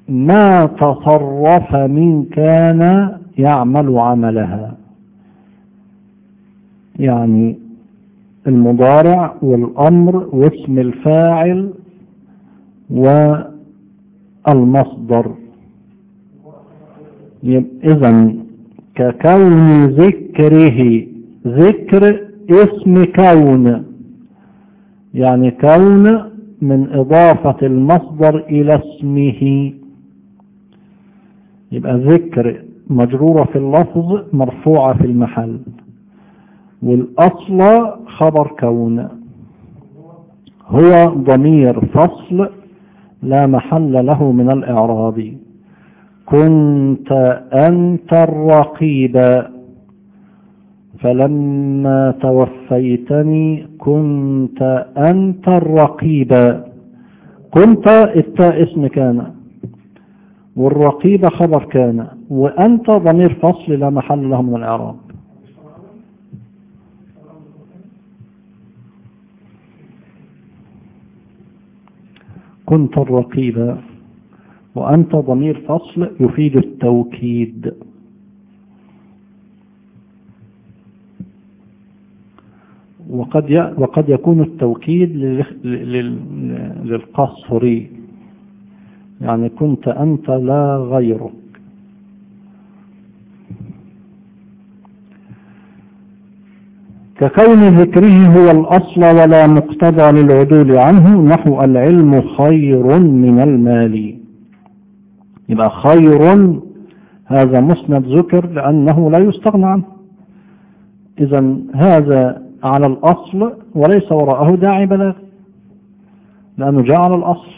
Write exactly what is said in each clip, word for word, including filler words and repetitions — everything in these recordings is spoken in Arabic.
ما تصرف من كان يعمل عملها، يعني المضارع والأمر واسم الفاعل والمصدر. إذن ككون ذكره، ذكر اسم كون، يعني كون من إضافة المصدر إلى اسمه، يبقى ذكر مجرورة في اللفظ مرفوعة في المحل، والأصل خبر كون. هو ضمير فصل لا محل له من الإعراب. كنت أنت الرقيب فلما توفيتني كنت أنت الرقيب. كنت التاء اسم كان، والرقيب خبر كان، وأنت ضمير فصل لا محل له من الإعراب. كنت الرقيب وأنت ضمير فصل يفيد التوكيد. وقد وقد يكون التوكيد للقصر، يعني كنت أنت لا غيرك. ككون ذكره هو الأصل ولا مقتضى للعدول عنه، نحو العلم خير من المال. يبقى خير هذا مسند ذكر لأنه لا يستغنى عنه، إذن هذا على الأصل وليس وراءه داعي بلاغ لأنه جاء على الأصل.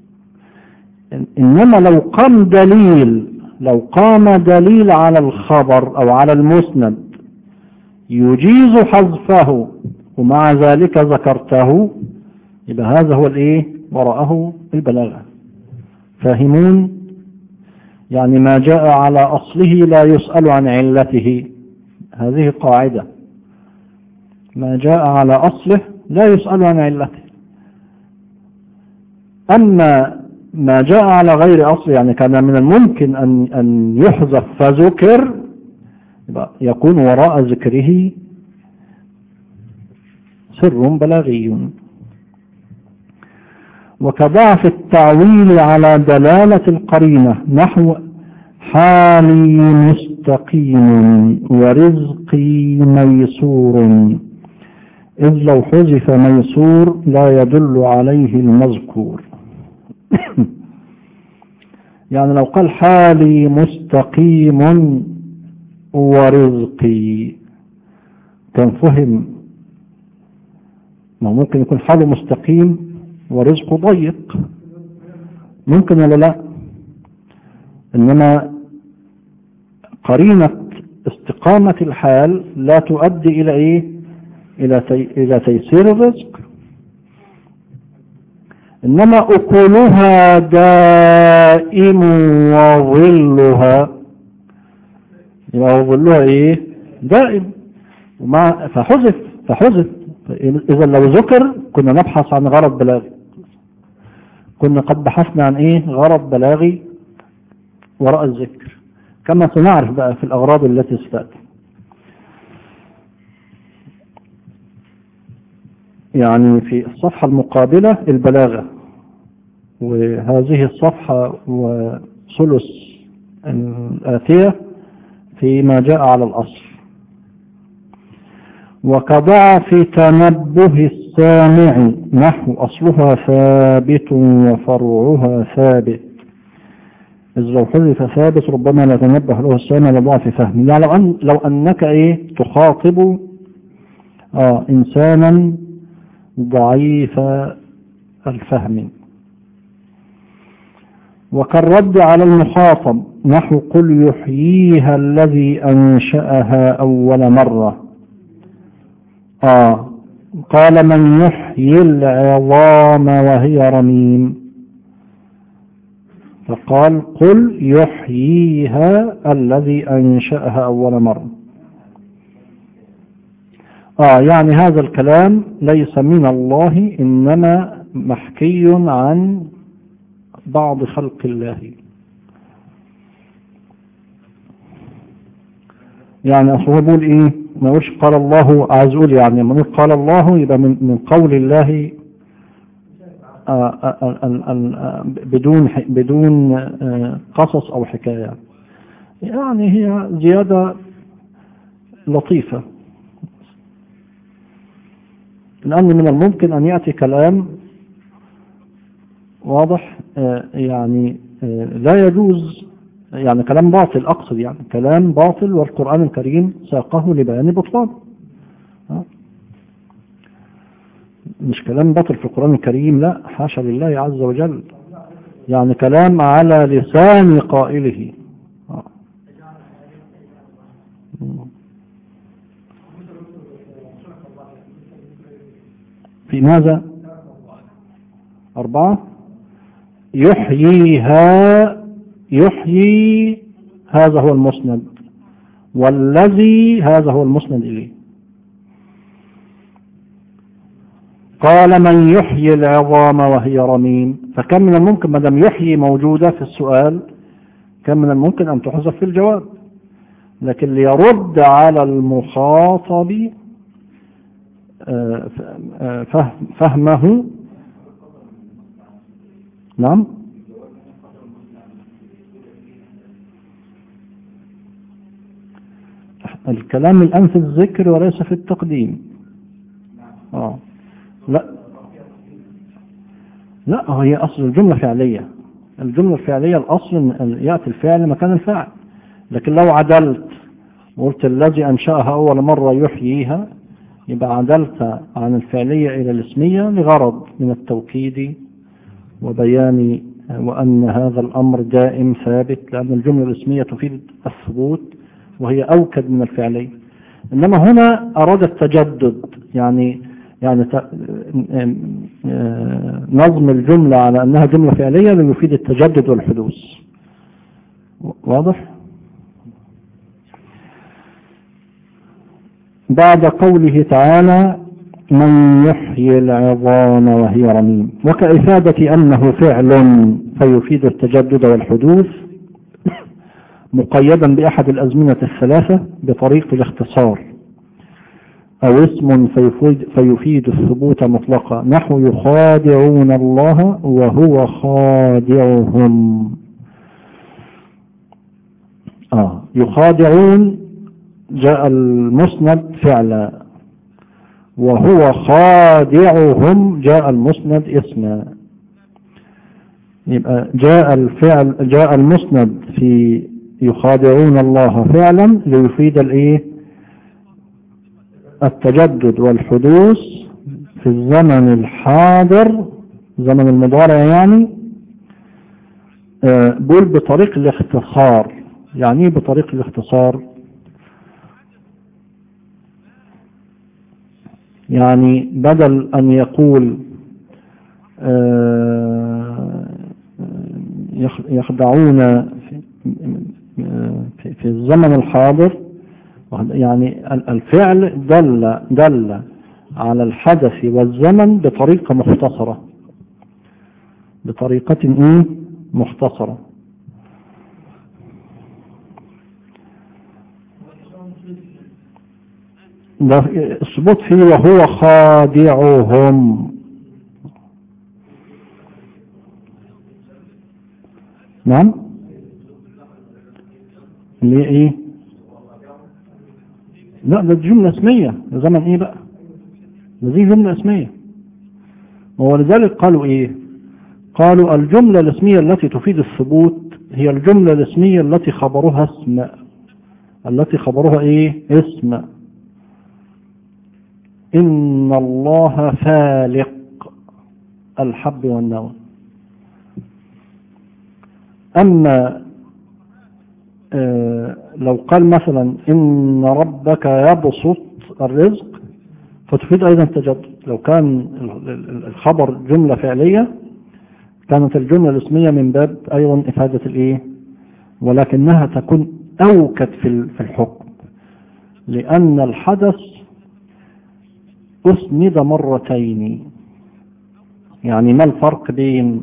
إنما لو قام دليل لو قام دليل على الخبر أو على المسند يجيز حذفه ومع ذلك ذكرته، يبقى هذا هو الإيه وراءه البلاغة. فاهمون؟ يعني ما جاء على أصله لا يسأل عن علته، هذه قاعدة. ما جاء على أصله لا يسأل عن علته. أما ما جاء على غير أصل، يعني كان من الممكن أن أن يحذف فذكر، يكون وراء ذكره سر بلاغي. وكضعف التعويل على دلالة القرينة، نحو حالي مستقيم ورزقي ميسور، إذ لو حذف ميسور لا يدل عليه المذكور. يعني لو قال حالي مستقيم ورزقي كان فهم، ما ممكن يكون حاله مستقيم ورزقه ضيق، ممكن ولا لا؟ إنما قرينة استقامة الحال لا تؤدي إلى إيه؟ إلى تي... إلى تيسير الرزق. إنما أكلها دائم وظلها، يبقى ظلها إيه؟ دائم، ومع فحذف فحذف إذا لو ذكر كنا نبحث عن غرض بلاغي، كنا قد بحثنا عن إيه؟ غرض بلاغي وراء الذكر، كما سنعرف بقى في الأغراض التي ستأتي. يعني في الصفحة المقابلة البلاغة، وهذه الصفحة وثلث الآتية فيما جاء على الأصل. وكضعف تنبه السامع، نحو أصلها ثابت وفرعها ثابت، إذ لو حذف ثابت ربما لا تنبه له السامع لضعف فهمه. يعني لو, أن لو أنك إيه تخاطب آه إنسانا ضعيف الفهم. وكالرد على المخاطب، نحو قل يحييها الذي أنشأها أول مرة. آه قال من يحيي العظام وهي رميم، فقال قل يحييها الذي أنشأها أول مرة. آه يعني هذا الكلام ليس من الله، إنما محكي عن بعض خلق الله. يعني أصل هو بيقول إيه؟ ما يقولش قال الله، عايز يقول يعني لما نقول قال الله يبقى من, من قول الله آآ آآ آآ بدون بدون قصص أو حكاية. يعني هي زيادة لطيفة، لأن من الممكن أن يأتي كلام واضح يعني لا يجوز، يعني كلام باطل، أقصد يعني كلام باطل والقرآن الكريم ساقه لبيان بطلان. مش كلام باطل في القرآن الكريم، لا حاشا لله عز وجل، يعني كلام على لسان قائله. في ماذا؟ أربعة. يحييها، يحيي هذا هو المسند، والذي هذا هو المسند إليه. قال من يحيي العظام وهي رميم، فكم من الممكن ما دام يحيي موجودة في السؤال كم من الممكن أن تحذف في الجواب، لكن ليرد على المخاطب فهمه. نعم. الكلام الآن في الذكر وليس في التقديم. آه. لا لا هي أصل الجملة فعلية، الجملة الفعلية الأصل يأتي الفعل مكان الفاعل، لكن لو عدلت وقلت الذي أنشأها أول مرة يحييها يبقى عدلت عن الفعلية إلى الاسمية لغرض من التوكيد وبيان وأن هذا الأمر دائم ثابت، لأن الجملة الاسمية تفيد الثبوت وهي أوكد من الفعلية. إنما هنا أراد التجدد، يعني يعني نظم الجملة على أنها جملة فعلية ليفيد التجدد والحدوث. واضح؟ بعد قوله تعالى من يحيي العظام وهي رميم، وكإفادة أنه فعل فيفيد التجدد والحدوث مقيدا بأحد الأزمنة الثلاثة بطريق الاختصار، أو اسم فيفيد, فيفيد الثبوت مطلقا، نحو يخادعون الله وهو خادعهم. آه يخادعون جاء المسند فعلا، وهو خادعهم جاء المسند اسما. يبقى جاء الفعل جاء المسند في يخادعون الله فعلا ليفيد الايه التجدد والحدوث في الزمن الحاضر، زمن المضارع يعني. بقول بطريق الاختصار. يعني ايه بطريق الاختصار؟ يعني بدل أن يقول يخدعون في الزمن الحاضر، يعني الفعل دل دل على الحدث والزمن بطريقة مختصرة، بطريقة ايه مختصرة. الثبوت فيه وهو خادعهم. نعم. ليه ايه؟ لا ده جملة اسمية. زمن ايه بقى؟ دي جملة اسمية. ولذلك قالوا ايه؟ قالوا الجملة الاسمية التي تفيد الثبوت هي الجملة الاسمية التي خبرها اسم، التي خبرها ايه؟ اسم. إن الله فالق الحب والنوى. أما آه لو قال مثلا إن ربك يبسط الرزق فتفيد أيضا التجدد. لو كان الخبر جملة فعلية كانت الجملة الاسمية من باب أيضا إفادة الإيه، ولكنها تكون أوكد في الحكم، لأن الحدث أسند مرتين. يعني ما الفرق بين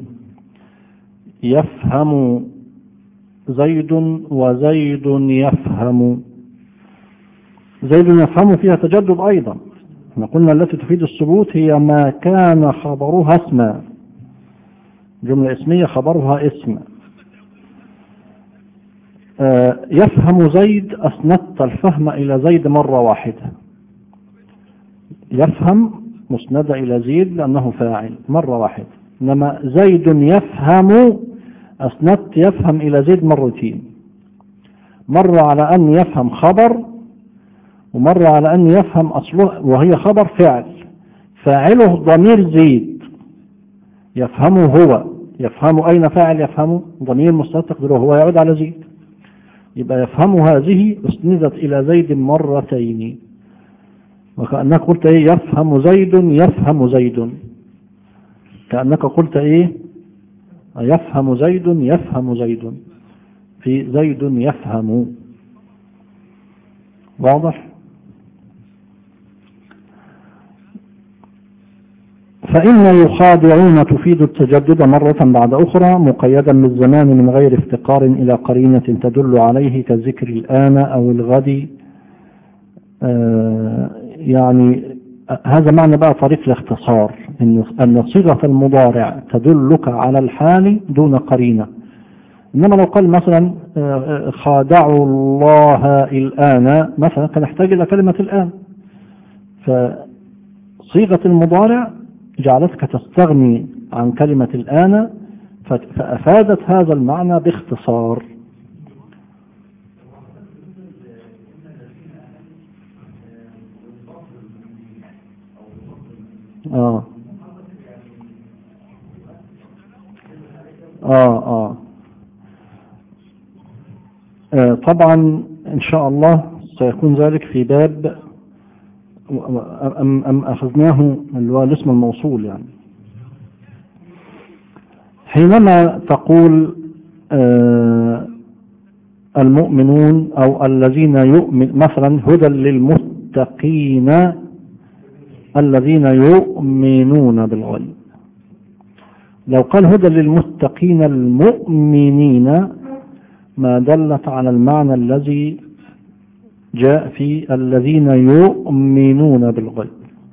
يفهم زيد وزيد يفهم؟ زيد يفهم فيها تجدد أيضا. احنا قلنا التي تفيد الثبوت هي ما كان خبرها اسما، جملة اسمية خبرها اسم. آه يفهم زيد أسندت الفهم إلى زيد مرة واحدة. يفهم مسند إلى زيد لأنه فاعل مرة واحدة، إنما زيد يفهم أسندت يفهم إلى زيد مرتين، مرة على أن يفهم خبر، ومرة على أن يفهم أصله وهي خبر فعل، فاعله ضمير زيد يفهمه هو، يفهم أين فاعل؟ يفهم ضمير مستتر هو يعود على زيد، يبقى يفهم هذه اسندت إلى زيد مرتين، وكأنك قلت إيه؟ يفهم زيد يفهم زيد، كأنك قلت إيه؟ يفهم زيد يفهم زيد في زيد يفهم. واضح؟ فإن يخادعون تفيد التجدد مرة بعد أخرى مقيدا بالزمان من غير افتقار إلى قرينة تدل عليه كذكر الآن أو الغد. آه يعني هذا معنى بقى طريق الاختصار، أن صيغة المضارع تدلك على الحال دون قرينة. إنما لو قال مثلا خادعوا الله الآن مثلا كان يحتاج إلى كلمة الآن، فصيغة المضارع جعلتك تستغني عن كلمة الآن، فأفادت هذا المعنى باختصار. آه آه آه, آه طبعا إن شاء الله سيكون ذلك في باب أم, أم أخذناه اللي هو الاسم الموصول. يعني حينما تقول آه المؤمنون أو الذين يؤمن مثلا هدى للمتقين الذين يؤمنون بالغيب، لو قال هدى للمتقين المؤمنين ما دلت على المعنى الذي جاء في الذين يؤمنون بالغيب.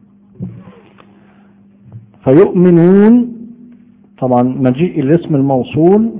فيؤمنون طبعا مجيء الاسم الموصول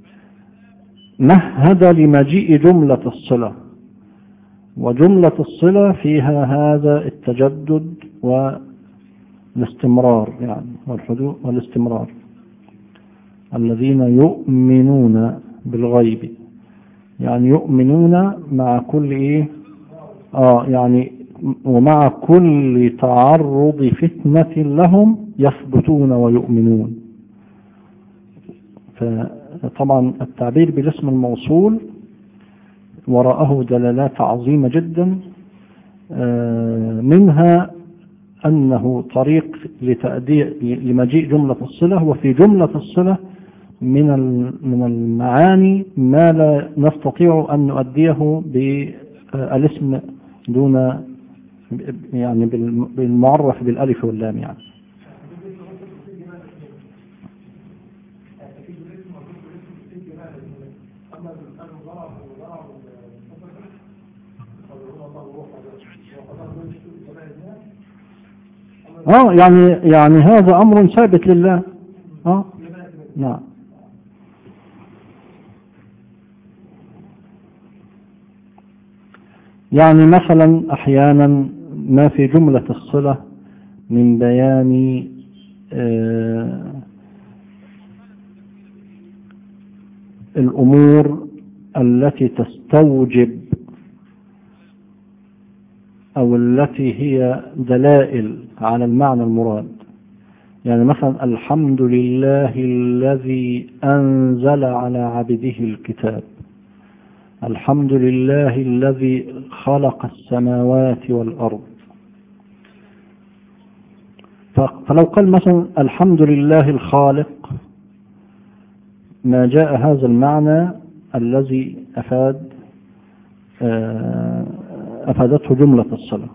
مهد لمجيء جملة الصلة، وجملة الصلة فيها هذا التجدد والاستمرار يعني والحدوث والاستمرار. الذين يؤمنون بالغيب يعني يؤمنون مع كل ايه اه يعني ومع كل تعرض فتنة لهم يثبتون ويؤمنون. فطبعا التعبير بالاسم الموصول وراءه دلالات عظيمة جدا، منها أنه طريق لتأدية لمجيء جملة الصلة، وفي جملة الصلة من من المعاني ما لا نستطيع أن نؤديه بالاسم دون يعني بالمعرف بالألف واللام يعني. اه يعني يعني هذا أمر ثابت لله. اه نعم. يعني مثلا أحيانا ما في جملة الصلة من بيان آه الأمور التي تستوجب أو التي هي دلائل على المعنى المراد. يعني مثلا الحمد لله الذي أنزل على عبده الكتاب، الحمد لله الذي خلق السماوات والأرض. فلو قال مثلا الحمد لله الخالق ما جاء هذا المعنى الذي أفاد أفادته جملة الصلة،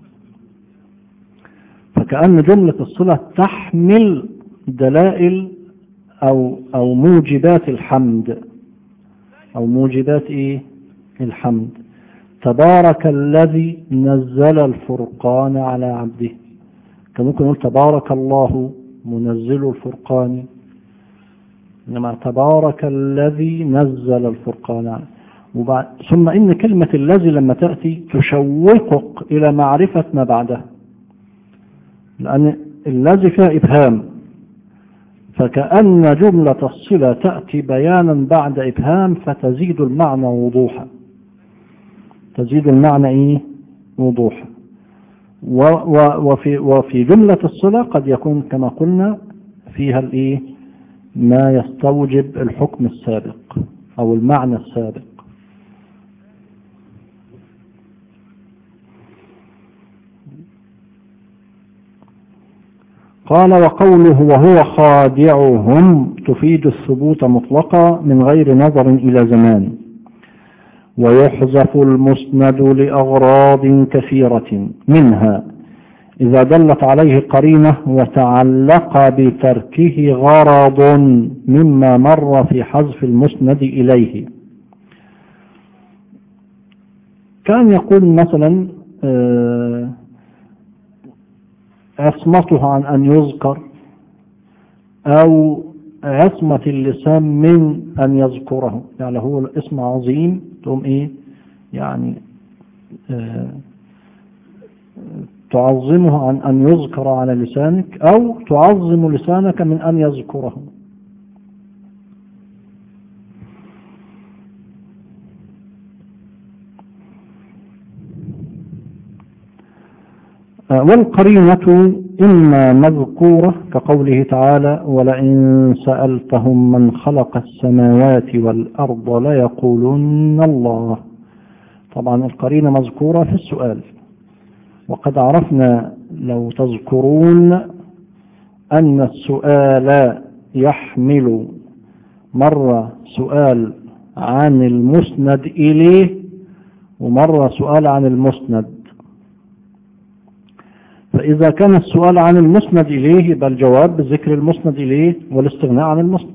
فكأن جملة الصلة تحمل دلائل أو أو موجبات الحمد أو موجبات إيه الحمد. تبارك الذي نزل الفرقان على عبده. كان ممكن نقول تبارك الله منزل الفرقان، إنما تبارك الذي نزل الفرقان على. وبعد ثم إن كلمة الذي لما تأتي تشوقك إلى معرفة ما بعدها، لأن الذي فيها إبهام، فكأن جملة الصلة تأتي بيانا بعد إبهام فتزيد المعنى وضوحا، تزيد المعنى إيه؟ وضوحا. وفي, وفي جملة الصلة قد يكون كما قلنا فيها الإيه؟ ما يستوجب الحكم السابق أو المعنى السابق. قال وقوله وهو خادعهم تفيد الثبوت مطلقا من غير نظر إلى زمان. ويحذف المسند لأغراض كثيرة، منها إذا دلت عليه قرينة وتعلق بتركه غرض مما مر في حذف المسند إليه. كان يقول مثلا عصمته عن أن يذكر، أو عصمة اللسان من أن يذكره، يعني هو الاسم عظيم تقوم إيه يعني آه تعظمه عن أن يذكر على لسانك، أو تعظم لسانك من أن يذكره. والقرينة إما مذكورة كقوله تعالى ولئن سألتهم من خلق السماوات والأرض ليقولن الله. طبعا القرينة مذكورة في السؤال، وقد عرفنا لو تذكرون أن السؤال يحمل مرة سؤال عن المسند إليه ومرة سؤال عن المسند. فإذا كان السؤال عن المسند إليه يبقى الجواب بذكر المسند إليه والاستغناء عن المسند.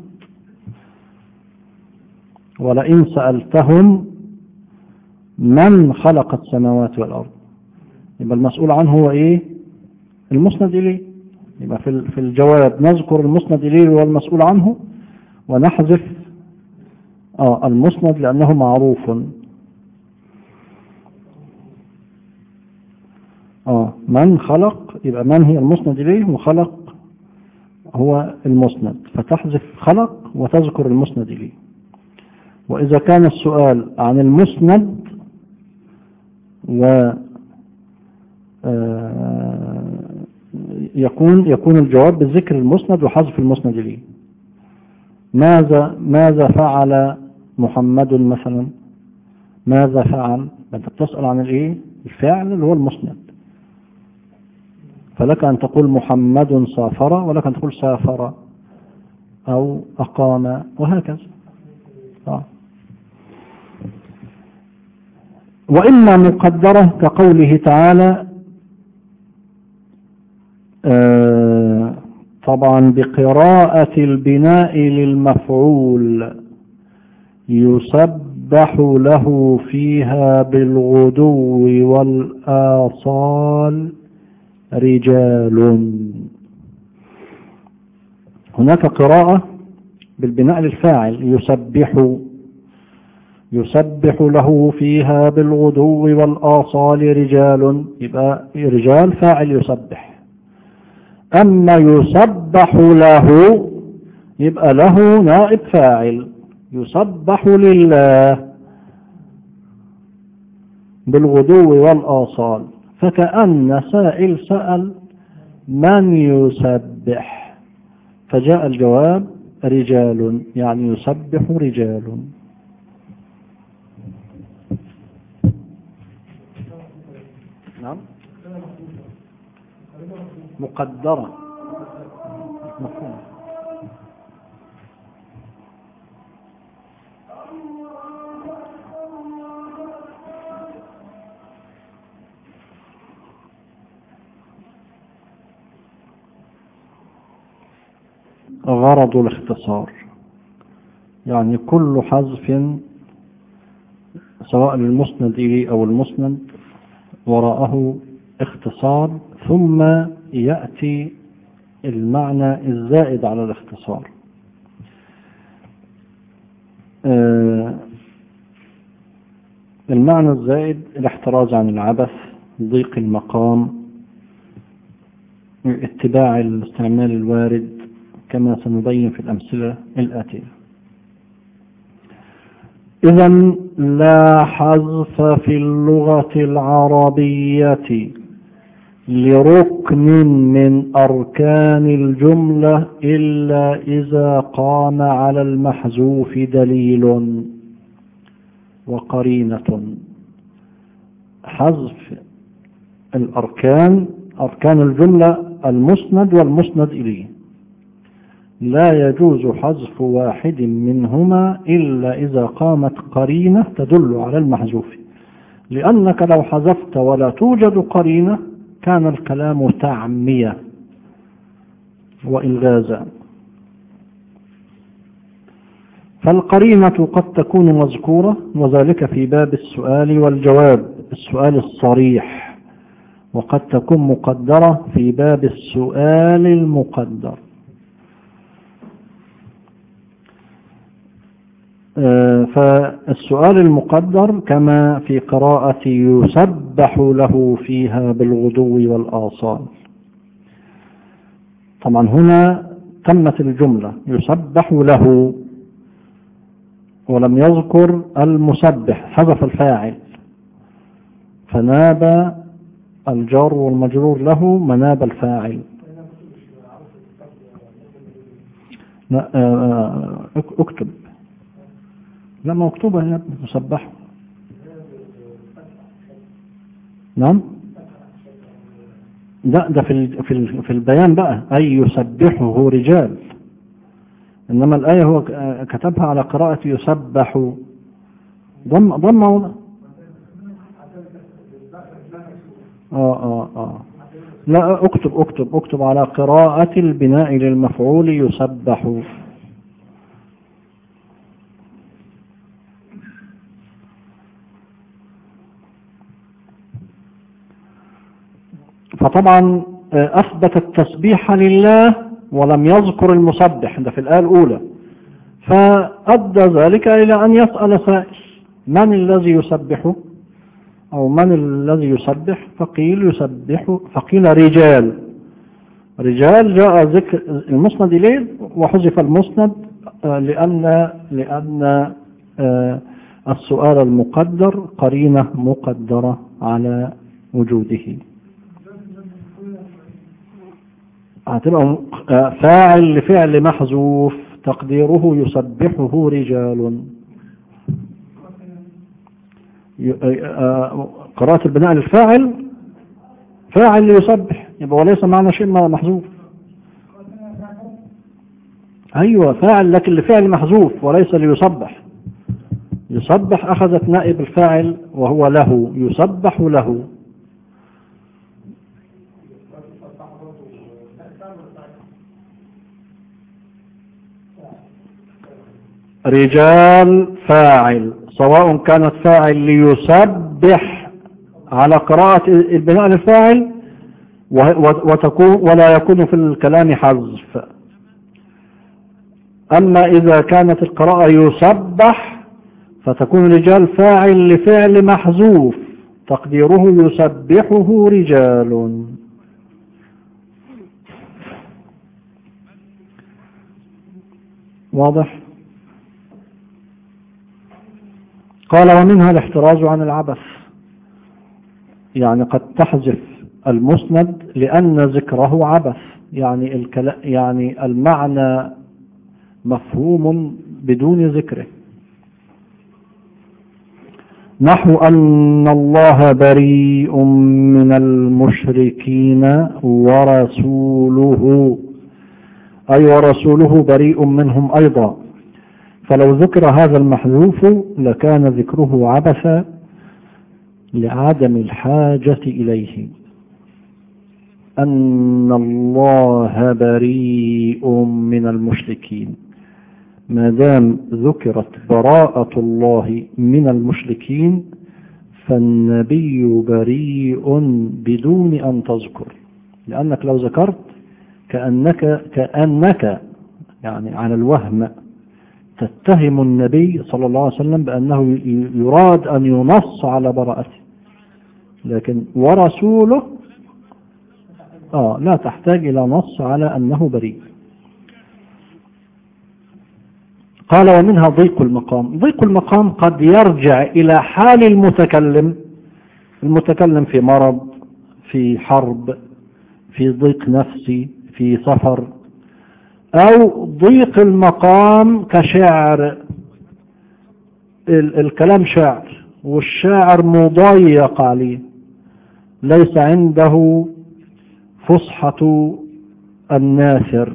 ولئن سألتهم من خلق السماوات والأرض، يبقى المسؤول عنه هو إيه؟ المسند إليه. يبقى في الجواب نذكر المسند إليه والمسؤول عنه، ونحذف آه المسند لأنه معروف. آه من خلق، يبقى من هي المسند إليه، وخلق هو المسند، فتحذف خلق وتذكر المسند إليه. وإذا كان السؤال عن المسند و يكون يكون الجواب بذكر المسند وحذف المسند إليه. ماذا ماذا فعل محمد مثلا؟ ماذا فعل؟ أنت بتسأل عن الإيه؟ الفعل اللي هو المسند، فلك أن تقول محمد سافر، ولك أن تقول سافر أو أقام، وهكذا. آه. وإما مقدرة كقوله تعالى آه طبعا بقراءة البناء للمفعول يسبح له فيها بالغدو والآصال رجال. هناك قراءة بالبناء للفاعل يسبح، يسبح له فيها بالغدو والآصال رجال، يبقى رجال فاعل يسبح. أما يسبح له يبقى له نائب فاعل، يسبح لله بالغدو والآصال. فكأن سائل سأل من يسبح، فجاء الجواب رجال، يعني يسبح رجال. نعم مقدرة مفهوم. غرض الاختصار، يعني كل حذف سواء المسند إليه أو المسند وراءه اختصار، ثم يأتي المعنى الزائد على الاختصار. آه المعنى الزائد الاحتراز عن العبث، ضيق المقام، اتباع الاستعمال الوارد كما سنبين في الأمثلة الآتية. إذن لا حذف في اللغة العربية لركن من أركان الجملة إلا إذا قام على المحذوف دليل وقرينة. حذف الأركان، أركان الجملة المسند والمسند إليه، لا يجوز حذف واحد منهما إلا إذا قامت قرينة تدل على المحذوف، لأنك لو حذفت ولا توجد قرينة كان الكلام تعمية وإلغازا. فالقرينة قد تكون مذكورة، وذلك في باب السؤال والجواب، السؤال الصريح، وقد تكون مقدرة في باب السؤال المقدر. فالسؤال المقدر كما في قراءة يسبح له فيها بالغدو والآصال. طبعا هنا تمت الجملة يسبح له ولم يذكر المسبح، حذف الفاعل، فناب الجار والمجرور له مناب الفاعل. لا اكتب، لا مكتوبة هنا مسبح. نعم، لا ده في في في البيان بقى أي يسبحه رجال، إنما الآية هو كتبها على قراءة يسبح ضم ضمه. آه آه آه لا اكتب اكتب اكتب على قراءة البناء للمفعول يسبح. فطبعا أثبت التسبيح لله ولم يذكر المسبح ده في الآية الأولى، فأدى ذلك إلى أن يسأل سائل من الذي يسبحه أو من الذي يسبح، فقيل يسبح، فقيل رجال. رجال جاء ذكر المسند إليه وحذف المسند لأن لأن السؤال المقدر قرينة مقدرة على وجوده. هتبقى فاعل لفعل محذوف تقديره يسبحه رجال. قراءة البناء للفاعل فاعل ليسبح، يبقى وليس معنى شيء محذوف. أيوة فاعل لكن لفعل محذوف وليس ليسبح. يسبح أخذت نائب الفاعل وهو له، يسبح له. رجال فاعل، سواء كانت فاعل ليسبح على قراءة البناء للفاعل وتكون ولا يكون في الكلام حذف. أما إذا كانت القراءة يسبح فتكون رجال فاعل لفعل محذوف تقديره يسبحه رجال. واضح؟ قال ومنها الاحتراز عن العبث، يعني قد تحذف المسند لأن ذكره عبث، يعني الكلام يعني المعنى مفهوم بدون ذكره، نحو أن الله بريء من المشركين ورسوله، أي ورسوله بريء منهم أيضا. فلو ذكر هذا المحذوف لكان ذكره عبثا لعدم الحاجة إليه. أن الله بريء من المشركين، ما دام ذكرت براءة الله من المشركين فالنبي بريء بدون أن تذكر، لأنك لو ذكرت كأنك كأنك يعني على الوهم تتهم النبي صلى الله عليه وسلم بأنه يراد أن ينص على براءته، لكن ورسوله آه لا تحتاج إلى نص على أنه بريء. قال ومنها ضيق المقام. ضيق المقام قد يرجع إلى حال المتكلم، المتكلم في مرض، في حرب، في ضيق نفسي، في سفر، أو ضيق المقام كشعر، الكلام شعر والشاعر مضيق عليه، ليس عنده فصحة الناثر،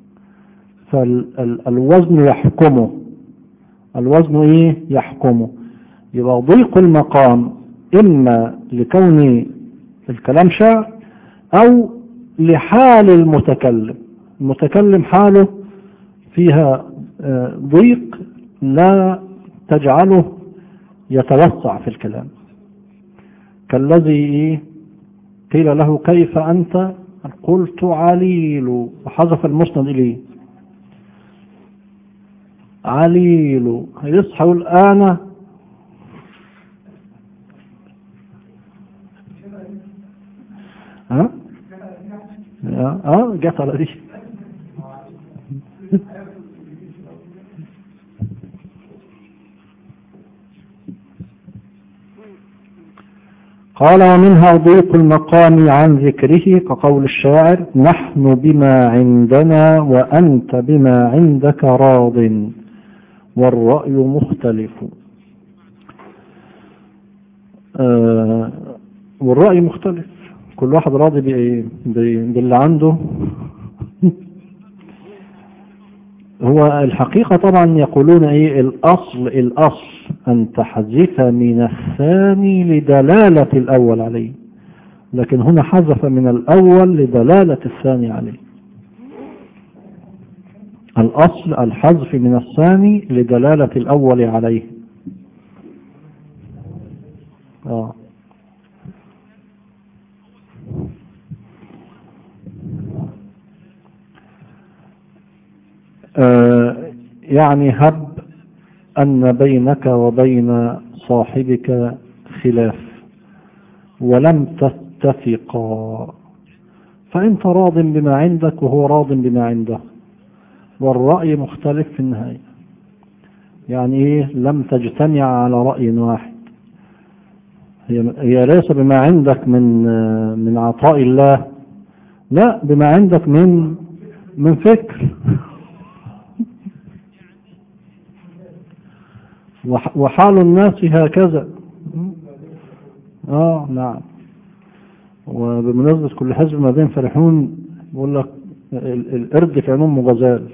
فالوزن يحكمه، الوزن ايه يحكمه. يبقى ضيق المقام اما لكون الكلام شعر او لحال المتكلم، المتكلم حاله فيها ضيق لا تجعله يتوسع في الكلام، كالذي قيل له كيف أنت؟ قلت عليل، وحذف المسند إليه عليل، يصحى يقول أنا ها اه جت على دي. قال ومنها ضيق المقام عن ذكره كقول الشاعر نحن بما عندنا وأنت بما عندك راض والرأي مختلف. آه والرأي مختلف، كل واحد راضي باللي عنده. هو الحقيقة طبعا يقولون ايه الاصل الاصل ان تحذف من الثاني لدلالة الاول عليه، لكن هنا حذف من الاول لدلالة الثاني عليه. الاصل الحذف من الثاني لدلالة الاول عليه. اه آه يعني هب أن بينك وبين صاحبك خلاف ولم تتفقا، فأنت راض بما عندك وهو راض بما عنده، والرأي مختلف في النهاية. يعني إيه لم تجتمع على رأي واحد، هي, هي ليس بما عندك من من عطاء الله، لا بما عندك من من فكر. وحال الناس هكذا. اه نعم. وبمناسبة كل حزب ما بين فرحون بقول لك القرد في عموم غزال.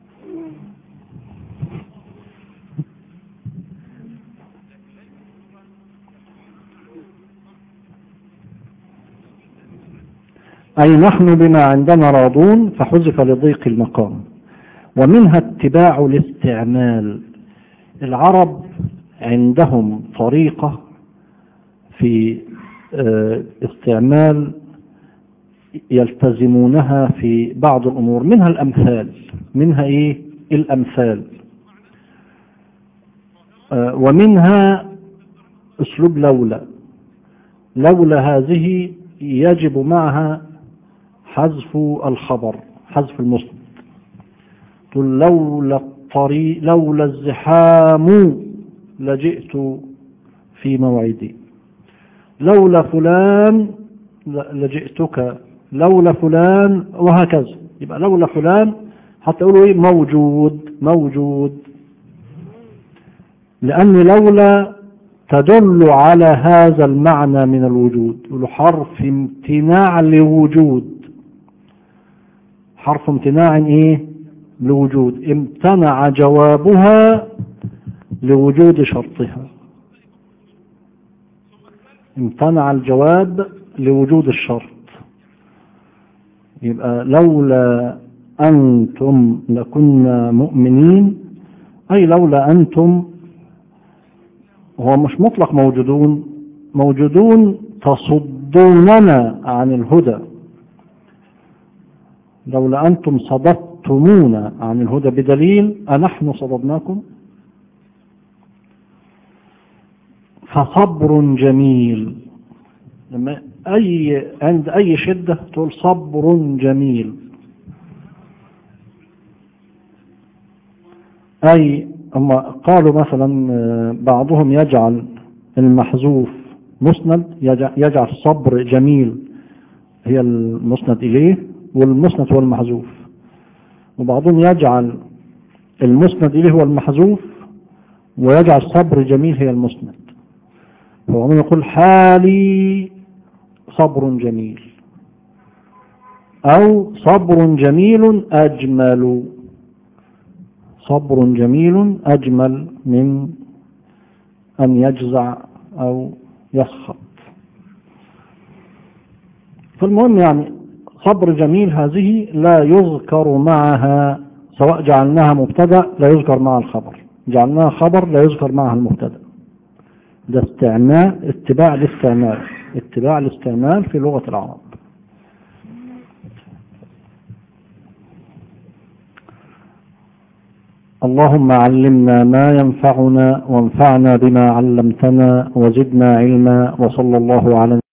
أي نحن بما عندنا راضون فحذف لضيق المقام. ومنها اتباع الاستعمال. العرب عندهم طريقة في استعمال يلتزمونها في بعض الأمور، منها الأمثال، منها إيه الأمثال، ومنها أسلوب لولا. لولا هذه يجب معها حذف الخبر، حذف المسند. تقول لولا الطريق لولا الزحام لجئت في موعدي، لولا فلان لجئتك، لولا فلان، وهكذا. يبقى لولا فلان حتى يقولوا ايه موجود موجود، لأن لولا تدل على هذا المعنى من الوجود. يقولوا حرف امتناع لوجود، حرف امتناع ايه لوجود، امتنع جوابها لوجود شرطها، امتنع الجواب لوجود الشرط. يبقى لولا أنتم لكنا مؤمنين أي لولا أنتم، هو مش مطلق موجودون، موجودون تصدوننا عن الهدى. لولا أنتم صددتمونا عن الهدى بدليل أنحن صددناكم. فصبر جميل، لما أي عند أي شدة تقول صبر جميل، أي أما قالوا مثلا بعضهم يجعل المحذوف مسند، يجعل صبر جميل هي المسند إليه والمسند هو المحذوف، وبعضهم يجعل المسند إليه هو المحذوف ويجعل صبر جميل هي المسند. فهو يقول حالي صبر جميل أو صبر جميل أجمل، صبر جميل أجمل من أن يجزع أو يسخط. فالمهم يعني صبر جميل هذه لا يذكر معها، سواء جعلناها مبتدأ لا يذكر معها الخبر، جعلناها خبر لا يذكر معها المبتدأ. ده استعمال، اتباع الاستعمال، اتباع الاستعمال في لغة العرب. اللهم علمنا ما ينفعنا وانفعنا بما علمتنا وزدنا علما، وصلى الله على